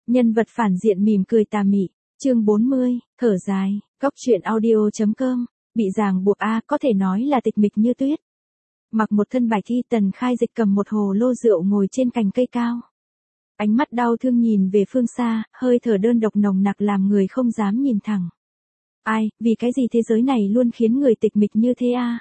Nhân vật phản diện mỉm cười tà mị. Chương 40, thở dài. Góc truyện audio.com. Bị ràng buộc có thể nói là tịch mịch như tuyết. Mặc một thân bạch y, Tần Khai Dịch cầm một hồ lô rượu ngồi trên cành cây cao. Ánh mắt đau thương nhìn về phương xa, hơi thở đơn độc nồng nặc làm người không dám nhìn thẳng. Ai, vì cái gì thế giới này luôn khiến người tịch mịch như thế a?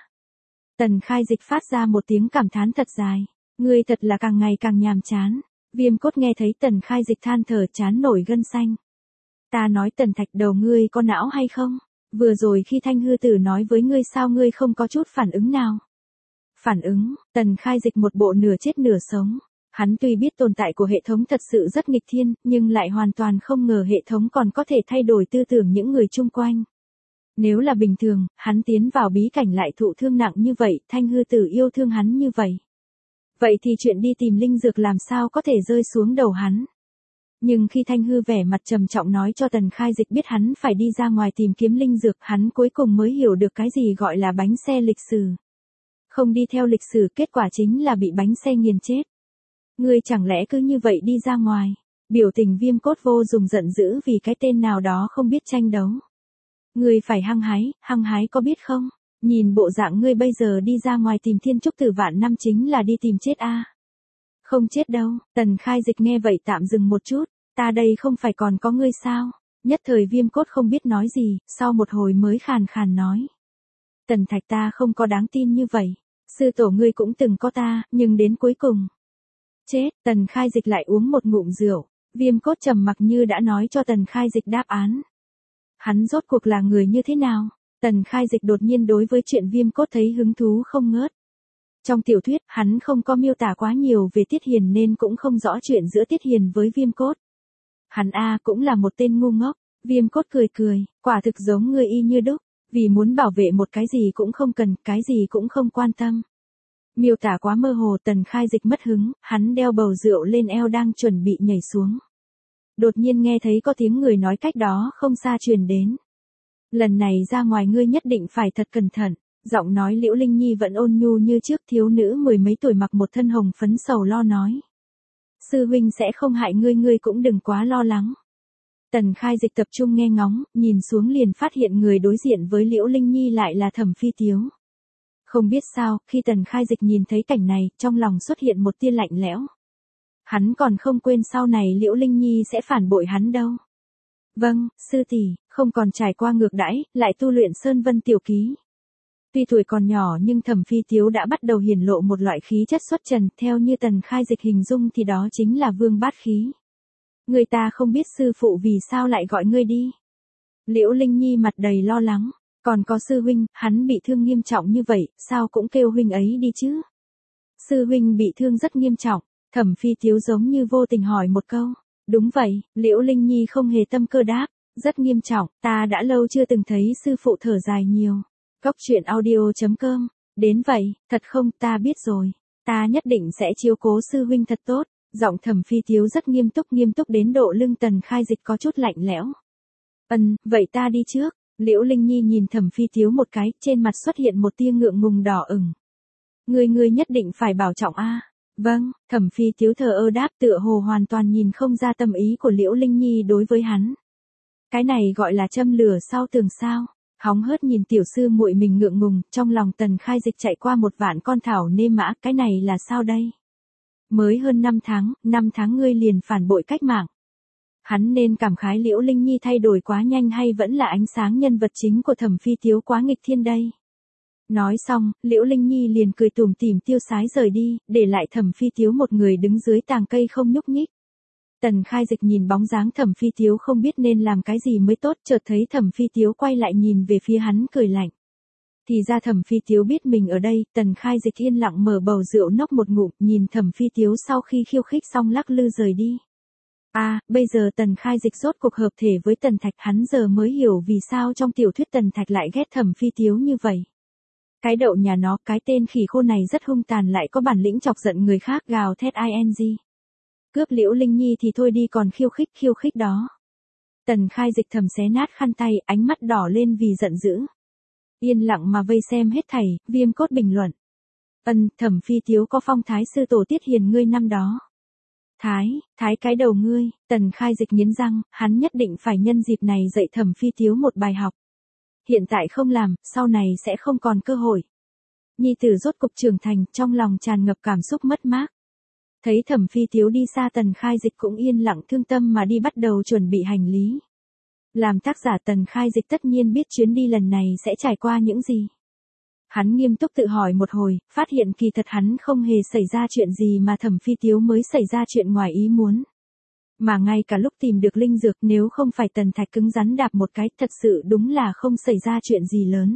Tần Khai Dịch phát ra một tiếng cảm thán thật dài. Ngươi thật là càng ngày càng nhàm chán. Viêm Cốt nghe thấy Tần Khai Dịch than thở chán nổi gân xanh. Ta nói Tần Thạch Đầu, ngươi có não hay không? Vừa rồi khi Thanh Hư Tử nói với ngươi sao ngươi không có chút phản ứng nào? Phản ứng? Tần Khai Dịch một bộ nửa chết nửa sống. Hắn tuy biết tồn tại của hệ thống thật sự rất nghịch thiên, nhưng lại hoàn toàn không ngờ hệ thống còn có thể thay đổi tư tưởng những người chung quanh. Nếu là bình thường, hắn tiến vào bí cảnh lại thụ thương nặng như vậy, Thanh Hư Tử yêu thương hắn như vậy. Vậy thì chuyện đi tìm linh dược làm sao có thể rơi xuống đầu hắn. Nhưng khi Thanh Hư vẻ mặt trầm trọng nói cho Tần Khai Dịch biết hắn phải đi ra ngoài tìm kiếm linh dược, hắn cuối cùng mới hiểu được cái gì gọi là bánh xe lịch sử. Không đi theo lịch sử, kết quả chính là bị bánh xe nghiền chết. Ngươi chẳng lẽ cứ như vậy đi ra ngoài? Biểu tình Viêm Cốt vô dùng giận dữ vì cái tên nào đó không biết tranh đấu. Ngươi phải hăng hái có biết không? Nhìn bộ dạng ngươi bây giờ đi ra ngoài tìm thiên trúc tử vạn năm chính là đi tìm chết a. Không chết đâu. Tần Khai Dịch nghe vậy tạm dừng một chút. Ta đây không phải còn có ngươi sao? Nhất thời Viêm Cốt không biết nói gì, sau một hồi mới khàn khàn nói. Tần Thạch, ta không có đáng tin như vậy. Sư tổ ngươi cũng từng có ta, nhưng đến cuối cùng. Chết. Tần Khai Dịch lại uống một ngụm rượu. Viêm Cốt trầm mặc như đã nói cho Tần Khai Dịch đáp án. Hắn rốt cuộc là người như thế nào? Tần Khai Dịch đột nhiên đối với chuyện Viêm Cốt thấy hứng thú không ngớt. Trong tiểu thuyết, hắn không có miêu tả quá nhiều về Tiết Hiền nên cũng không rõ chuyện giữa Tiết Hiền với Viêm Cốt. Hắn cũng là một tên ngu ngốc. Viêm Cốt cười, quả thực giống ngươi y như đúc, vì muốn bảo vệ một cái gì cũng không cần, cái gì cũng không quan tâm. Miêu tả quá mơ hồ, Tần Khai Dịch mất hứng, hắn đeo bầu rượu lên eo đang chuẩn bị nhảy xuống. Đột nhiên nghe thấy có tiếng người nói cách đó không xa truyền đến. Lần này ra ngoài ngươi nhất định phải thật cẩn thận. Giọng nói Liễu Linh Nhi vẫn ôn nhu như trước, thiếu nữ mười mấy tuổi mặc một thân hồng phấn sầu lo nói. Sư huynh sẽ không hại ngươi, ngươi cũng đừng quá lo lắng. Tần Khai Dịch tập trung nghe ngóng, nhìn xuống liền phát hiện người đối diện với Liễu Linh Nhi lại là Thẩm Phi Tiếu. Không biết sao, khi Tần Khai Dịch nhìn thấy cảnh này, trong lòng xuất hiện một tia lạnh lẽo. Hắn còn không quên sau này Liễu Linh Nhi sẽ phản bội hắn đâu. Vâng, sư tỷ, không còn trải qua ngược đãi, lại tu luyện Sơn Vân Tiểu Ký. Tuy tuổi còn nhỏ nhưng Thẩm Phi Tiếu đã bắt đầu hiển lộ một loại khí chất xuất trần, theo như Tần Khai Dịch hình dung thì đó chính là vương bát khí. Người ta không biết sư phụ vì sao lại gọi ngươi đi. Liễu Linh Nhi mặt đầy lo lắng, còn có sư huynh, hắn bị thương nghiêm trọng như vậy, sao cũng kêu huynh ấy đi chứ. Sư huynh bị thương rất nghiêm trọng, Thẩm Phi Tiếu giống như vô tình hỏi một câu. Đúng vậy, Liễu Linh Nhi không hề tâm cơ đáp, rất nghiêm trọng, ta đã lâu chưa từng thấy sư phụ thở dài nhiều. Góc truyện audio.com. Đến vậy, thật không, ta biết rồi. Ta nhất định sẽ chiếu cố sư huynh thật tốt. Giọng Thẩm Phi Tiếu rất nghiêm túc đến độ lưng Tần Khai Dịch có chút lạnh lẽo. Vậy ta đi trước. Liễu Linh Nhi nhìn Thẩm Phi Tiếu một cái, trên mặt xuất hiện một tia ngượng ngùng đỏ ửng. Ngươi nhất định phải bảo trọng a. Vâng, Thẩm Phi Tiếu thờ ơ đáp, tựa hồ hoàn toàn nhìn không ra tâm ý của Liễu Linh Nhi đối với hắn. Cái này gọi là châm lửa sau tường sao? Hóng hớt nhìn tiểu sư muội mình ngượng ngùng, trong lòng Tần Khai Dịch chạy qua một vạn con thảo nê mã, cái này là sao đây? Mới hơn 5 tháng ngươi liền phản bội cách mạng. Hắn nên cảm khái Liễu Linh Nhi thay đổi quá nhanh hay vẫn là ánh sáng nhân vật chính của Thẩm Phi Tiếu quá nghịch thiên đây? Nói xong, Liễu Linh Nhi liền cười tủm tỉm tiêu sái rời đi, để lại Thẩm Phi Tiếu một người đứng dưới tàng cây không nhúc nhích. Tần Khai Dịch nhìn bóng dáng Thẩm Phi Tiếu không biết nên làm cái gì mới tốt, chợt thấy Thẩm Phi Tiếu quay lại nhìn về phía hắn cười lạnh. Thì ra Thẩm Phi Tiếu biết mình ở đây, Tần Khai Dịch yên lặng mở bầu rượu nốc một ngụm, nhìn Thẩm Phi Tiếu sau khi khiêu khích xong lắc lư rời đi. Bây giờ Tần Khai Dịch rốt cuộc hợp thể với Tần Thạch, hắn giờ mới hiểu vì sao trong tiểu thuyết Tần Thạch lại ghét Thẩm Phi Tiếu như vậy. Cái đậu nhà nó, cái tên khỉ khô này rất hung tàn lại có bản lĩnh chọc giận người khác, gào thét ing. Cướp Liễu Linh Nhi thì thôi đi, còn khiêu khích đó. Tần Khai Dịch thầm xé nát khăn tay, ánh mắt đỏ lên vì giận dữ. Yên lặng mà vây xem hết thảy, Viêm Cốt bình luận. Thẩm Phi Tiếu có phong thái sư tổ Tiết Hiền ngươi năm đó. Thái cái đầu ngươi, Tần Khai Dịch nghiến răng, hắn nhất định phải nhân dịp này dạy Thẩm Phi Tiếu một bài học. Hiện tại không làm, sau này sẽ không còn cơ hội. Nhi tử rốt cục trưởng thành, trong lòng tràn ngập cảm xúc mất mát. Thấy Thẩm Phi Tiếu đi xa, Tần Khai Dịch cũng yên lặng thương tâm mà đi bắt đầu chuẩn bị hành lý. Làm tác giả Tần Khai Dịch tất nhiên biết chuyến đi lần này sẽ trải qua những gì. Hắn nghiêm túc tự hỏi một hồi, phát hiện kỳ thật hắn không hề xảy ra chuyện gì mà Thẩm Phi Tiếu mới xảy ra chuyện ngoài ý muốn. Mà ngay cả lúc tìm được linh dược, nếu không phải Tần Thạch cứng rắn đạp một cái, thật sự đúng là không xảy ra chuyện gì lớn.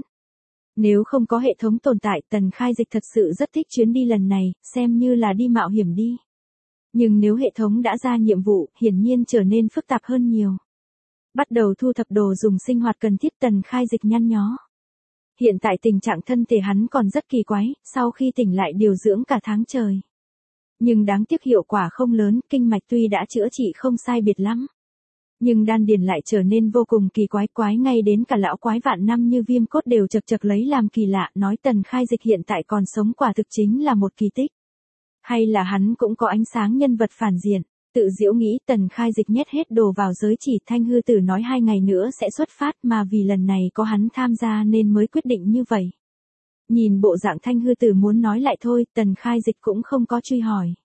Nếu không có hệ thống tồn tại, Tần Khai Dịch thật sự rất thích chuyến đi lần này, xem như là đi mạo hiểm đi. Nhưng nếu hệ thống đã ra nhiệm vụ, hiển nhiên trở nên phức tạp hơn nhiều. Bắt đầu thu thập đồ dùng sinh hoạt cần thiết, Tần Khai Dịch nhăn nhó. Hiện tại tình trạng thân thể hắn còn rất kỳ quái, sau khi tỉnh lại điều dưỡng cả tháng trời. Nhưng đáng tiếc hiệu quả không lớn, kinh mạch tuy đã chữa trị không sai biệt lắm. Nhưng đan điền lại trở nên vô cùng kỳ quái ngay đến cả lão quái vạn năm như Viêm Cốt đều chật lấy làm kỳ lạ, nói Tần Khai Dịch hiện tại còn sống quả thực chính là một kỳ tích. Hay là hắn cũng có ánh sáng nhân vật phản diện. Tự giễu nghĩ, Tần Khai Dịch nhét hết đồ vào giới chỉ. Thanh hư tử nói 2 ngày nữa sẽ xuất phát, mà vì lần này có hắn tham gia nên mới quyết định như vậy. Nhìn bộ dạng Thanh hư tử muốn nói lại thôi, Tần Khai Dịch cũng không có truy hỏi.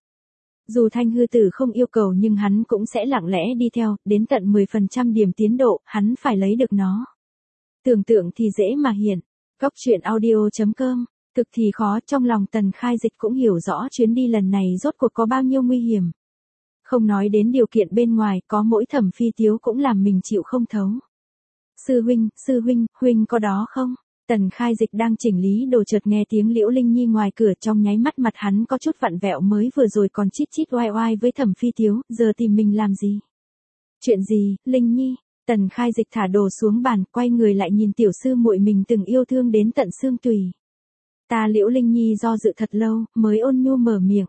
Dù Thanh hư tử không yêu cầu nhưng hắn cũng sẽ lặng lẽ đi theo, đến tận 10% điểm tiến độ, hắn phải lấy được nó. Tưởng tượng thì dễ mà hiện. Góc truyện audio.com. Thực thì khó, trong lòng Tần Khai Dịch cũng hiểu rõ chuyến đi lần này rốt cuộc có bao nhiêu nguy hiểm. Không nói đến điều kiện bên ngoài, có mỗi Thẩm Phi Tiếu cũng làm mình chịu không thấu. Sư huynh, huynh có đó không? Tần Khai Dịch đang chỉnh lý đồ chợt nghe tiếng Liễu Linh Nhi ngoài cửa, trong nháy mắt mặt hắn có chút vặn vẹo, mới vừa rồi còn chít chít oai với Thẩm Phi Tiếu, giờ tìm mình làm gì? Chuyện gì, Linh Nhi? Tần Khai Dịch thả đồ xuống bàn, quay người lại nhìn tiểu sư muội mình từng yêu thương đến tận xương tủy. Ta Liễu Linh Nhi do dự thật lâu, mới ôn nhu mở miệng.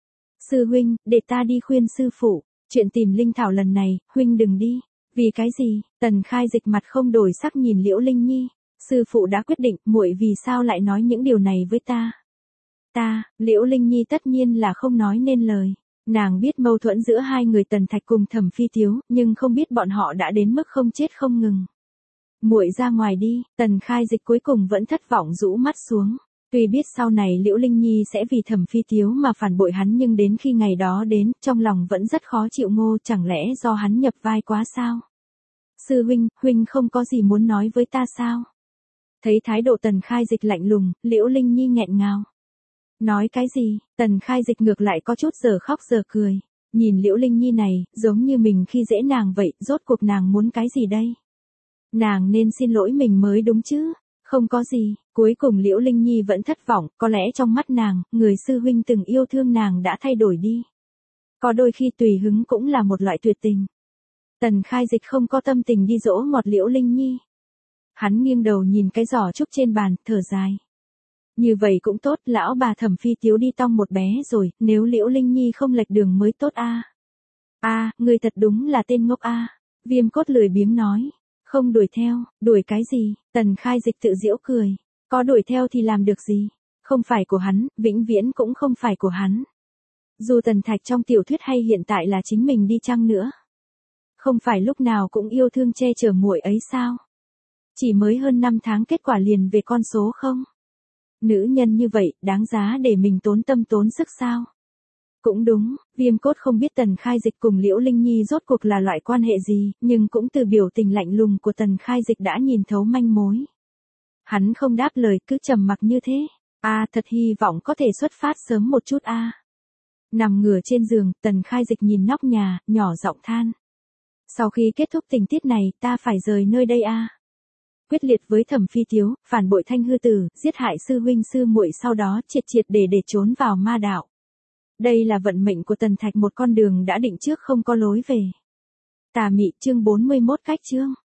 Sư huynh, để ta đi khuyên sư phụ, chuyện tìm linh thảo lần này, huynh đừng đi. Vì cái gì? Tần Khai Dịch mặt không đổi sắc nhìn Liễu Linh Nhi. Sư phụ đã quyết định, muội vì sao lại nói những điều này với ta? Liễu Linh Nhi tất nhiên là không nói nên lời. Nàng biết mâu thuẫn giữa hai người Tần Thạch cùng Thẩm Phi Tiếu, nhưng không biết bọn họ đã đến mức không chết không ngừng. Muội ra ngoài đi, Tần Khai Dịch cuối cùng vẫn thất vọng rũ mắt xuống. Tuy biết sau này Liễu Linh Nhi sẽ vì Thẩm Phi Tiếu mà phản bội hắn, nhưng đến khi ngày đó đến, trong lòng vẫn rất khó chịu. Ngô, chẳng lẽ do hắn nhập vai quá sao? Sư huynh không có gì muốn nói với ta sao? Thấy thái độ Tần Khai Dịch lạnh lùng, Liễu Linh Nhi nghẹn ngào. Nói cái gì? Tần Khai Dịch ngược lại có chút giờ khóc giờ cười. Nhìn Liễu Linh Nhi này, giống như mình khi dễ nàng vậy, rốt cuộc nàng muốn cái gì đây? Nàng nên xin lỗi mình mới đúng chứ? Không có gì, cuối cùng Liễu Linh Nhi vẫn thất vọng, có lẽ trong mắt nàng, người sư huynh từng yêu thương nàng đã thay đổi đi. Có đôi khi tùy hứng cũng là một loại tuyệt tình. Tần Khai Dịch không có tâm tình đi dỗ ngọt Liễu Linh Nhi. Hắn nghiêng đầu nhìn cái giỏ trúc trên bàn, thở dài. Như vậy cũng tốt, lão bà Thẩm Phi Tiếu đi tong một bé rồi, nếu Liễu Linh Nhi không lệch đường mới tốt a. Ngươi thật đúng là tên ngốc a. Viêm Cốt lười biếng nói. Không đuổi theo, đuổi cái gì? Tần Khai Dịch tự giễu cười. Có đuổi theo thì làm được gì? Không phải của hắn, vĩnh viễn cũng không phải của hắn. Dù Tần Thạch trong tiểu thuyết hay hiện tại là chính mình đi chăng nữa. Không phải lúc nào cũng yêu thương che chở muội ấy sao? Chỉ mới hơn 5 tháng kết quả liền về con số không? Nữ nhân như vậy, đáng giá để mình tốn tâm tốn sức sao? Cũng đúng, Viêm Cốt không biết Tần Khai Dịch cùng Liễu Linh Nhi rốt cuộc là loại quan hệ gì, nhưng cũng từ biểu tình lạnh lùng của Tần Khai Dịch đã nhìn thấu manh mối. Hắn không đáp lời, cứ trầm mặc như thế. Thật hy vọng có thể xuất phát sớm một chút Nằm ngửa trên giường, Tần Khai Dịch nhìn nóc nhà, nhỏ giọng than. Sau khi kết thúc tình tiết này, ta phải rời nơi đây Quyết liệt với Thẩm Phi Tiếu, phản bội Thanh hư tử, giết hại sư huynh sư muội, sau đó triệt để trốn vào ma đạo. Đây là vận mệnh của Tần Thạch, một con đường đã định trước không có lối về. Tà mị chương 41 cách chương.